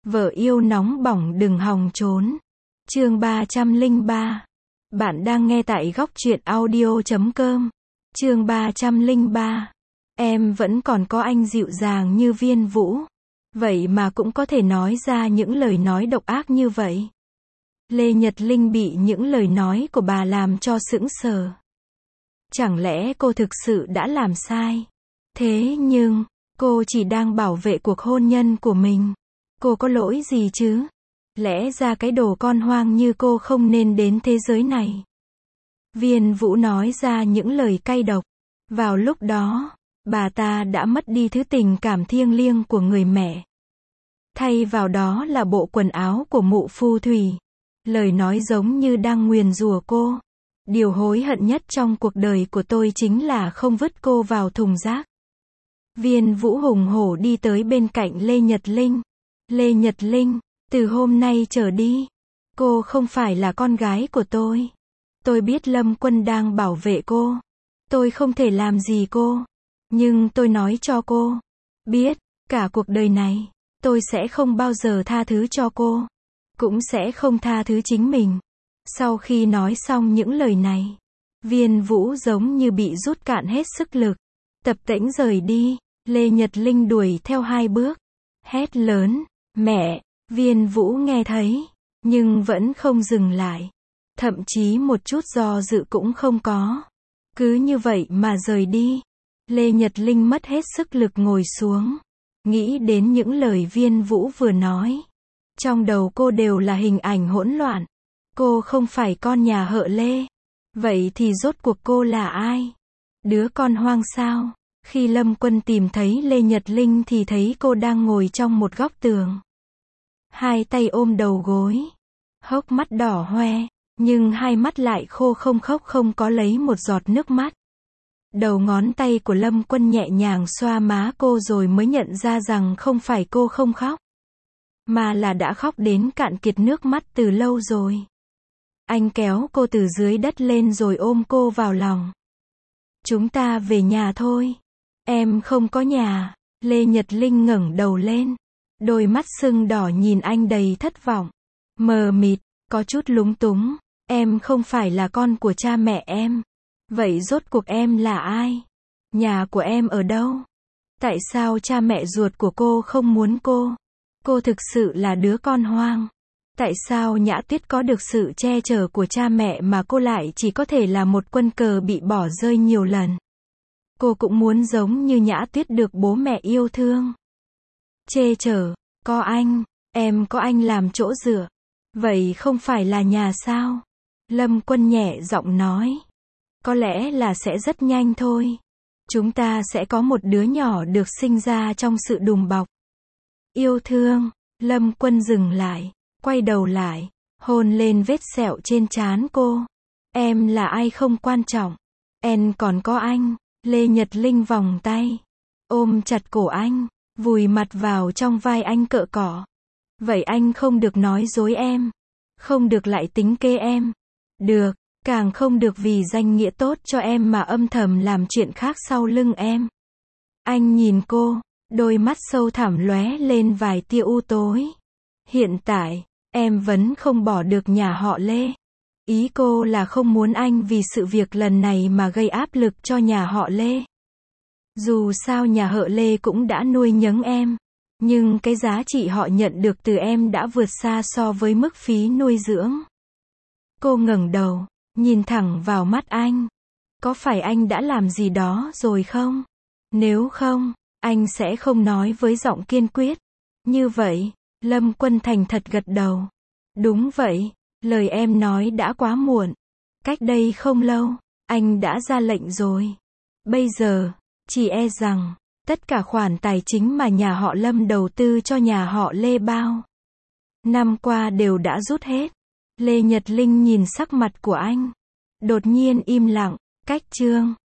Vợ yêu nóng bỏng đừng hòng trốn. Chương 303. Bạn đang nghe tại góc truyện audio.com. Chương 303. Em vẫn còn có anh dịu dàng như Viên Vũ. Vậy mà cũng có thể nói ra những lời nói độc ác như vậy. Lê Nhật Linh bị những lời nói của bà làm cho sững sờ. Chẳng lẽ cô thực sự đã làm sai? Thế nhưng, cô chỉ đang bảo vệ cuộc hôn nhân của mình. Cô có lỗi gì chứ? Lẽ ra cái đồ con hoang như cô không nên đến thế giới này. Viên Vũ nói ra những lời cay độc. Vào lúc đó, bà ta đã mất đi thứ tình cảm thiêng liêng của người mẹ. Thay vào đó là bộ quần áo của mụ phù thủy. Lời nói giống như đang nguyền rủa cô. Điều hối hận nhất trong cuộc đời của tôi chính là không vứt cô vào thùng rác. Viên Vũ hùng hổ đi tới bên cạnh Lê Nhật Linh. Lê Nhật Linh, từ hôm nay trở đi, cô không phải là con gái của tôi. Tôi biết Lâm Quân đang bảo vệ cô. Tôi không thể làm gì cô. Nhưng tôi nói cho cô biết, cả cuộc đời này, tôi sẽ không bao giờ tha thứ cho cô. Cũng sẽ không tha thứ chính mình. Sau khi nói xong những lời này, Viên Vũ giống như bị rút cạn hết sức lực. Tập tễnh rời đi. Lê Nhật Linh đuổi theo 2 bước. Hét lớn, mẹ. Viên Vũ nghe thấy, nhưng vẫn không dừng lại. Thậm chí một chút do dự cũng không có. Cứ như vậy mà rời đi. Lê Nhật Linh mất hết sức lực ngồi xuống. Nghĩ đến những lời Viên Vũ vừa nói. Trong đầu cô đều là hình ảnh hỗn loạn. Cô không phải con nhà họ Lê. Vậy thì rốt cuộc cô là ai? Đứa con hoang sao? Khi Lâm Quân tìm thấy Lê Nhật Linh thì thấy cô đang ngồi trong một góc tường. Hai tay ôm đầu gối. Hốc mắt đỏ hoe, nhưng hai mắt lại khô không khóc, không có lấy một giọt nước mắt. Đầu ngón tay của Lâm Quân nhẹ nhàng xoa má cô rồi mới nhận ra rằng không phải cô không khóc, mà là đã khóc đến cạn kiệt nước mắt từ lâu rồi. Anh kéo cô từ dưới đất lên rồi ôm cô vào lòng. Chúng ta về nhà thôi. Em không có nhà. Lê Nhật Linh ngẩng đầu lên. Đôi mắt sưng đỏ nhìn anh đầy thất vọng. Mờ mịt, có chút lúng túng. Em không phải là con của cha mẹ em. Vậy rốt cuộc em là ai? Nhà của em ở đâu? Tại sao cha mẹ ruột của cô không muốn cô? Cô thực sự là đứa con hoang. Tại sao Nhã Tuyết có được sự che chở của cha mẹ mà cô lại chỉ có thể là một quân cờ bị bỏ rơi nhiều lần? Cô cũng muốn giống như Nhã Tuyết được bố mẹ yêu thương, che chở. Có anh, em có anh làm chỗ dựa. Vậy không phải là nhà sao? Lâm Quân nhẹ giọng nói. Có lẽ là sẽ rất nhanh thôi. Chúng ta sẽ có một đứa nhỏ được sinh ra trong sự đùm bọc yêu thương. Lâm Quân dừng lại, quay đầu lại, hôn lên vết sẹo trên trán cô. Em là ai không quan trọng. Em còn có anh. Lê Nhật Linh vòng tay, ôm chặt cổ anh, vùi mặt vào trong vai anh cựa cỏ. Vậy anh không được nói dối em. Không được lại tính kế em. Được, càng không được vì danh nghĩa tốt cho em mà âm thầm làm chuyện khác sau lưng em. Anh nhìn cô, đôi mắt sâu thẳm lóe lên vài tia u tối. Hiện tại, em vẫn không bỏ được nhà họ Lê. Ý cô là không muốn anh vì sự việc lần này mà gây áp lực cho nhà họ Lê. Dù sao nhà họ Lê cũng đã nuôi nấng em. Nhưng cái giá trị họ nhận được từ em đã vượt xa so với mức phí nuôi dưỡng. Cô ngẩng đầu, nhìn thẳng vào mắt anh. Có phải anh đã làm gì đó rồi không? Nếu không, anh sẽ không nói với giọng kiên quyết. Như vậy, Lâm Quân thành thật gật đầu. Đúng vậy. Lời em nói đã quá muộn. Cách đây không lâu, anh đã ra lệnh rồi. Bây giờ, chỉ e rằng, tất cả khoản tài chính mà nhà họ Lâm đầu tư cho nhà họ Lê bao năm qua đều đã rút hết. Lê Nhật Linh nhìn sắc mặt của anh. Đột nhiên im lặng. Cách chương